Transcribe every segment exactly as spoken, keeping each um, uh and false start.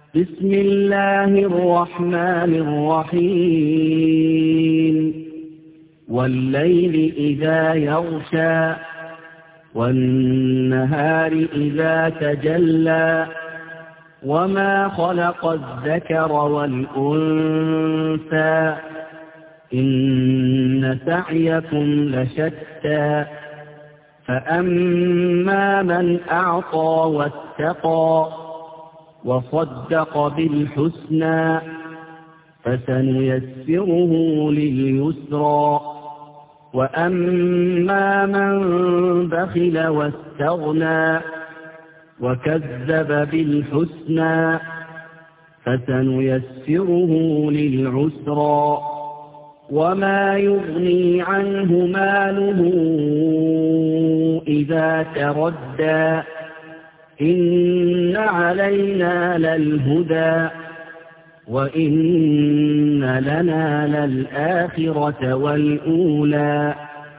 بسم الله الرحمن الرحيم والليل إذا يغشى والنهار إذا تجلى وما خلق الذكر والأنثى إن سعيكم لشتى فأما من أعطى واتقى وصدق بالحسنى فسنيسره لليسرى وأما من بخل واستغنى وكذب بالحسنى فسنيسره للعسرى وما يغني عنه ماله إذا تردى إن علينا للهدى وإن لنا للآخرة والأولى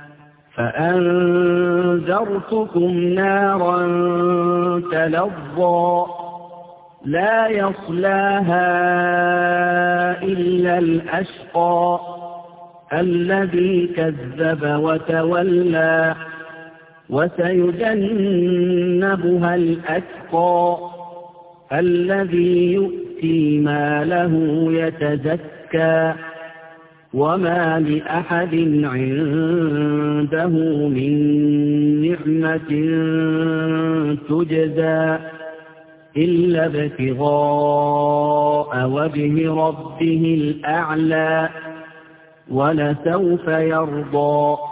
فأنذرتكم نارا تلظى لا يصلاها إلا الأشقى الذي كذب وتولى وسيجنبها الأتقى الذي يؤتي ماله يتزكى وما لأحد عنده من نعمة تجزى إلا ابتغاء وجه ربه الأعلى ولسوف يرضى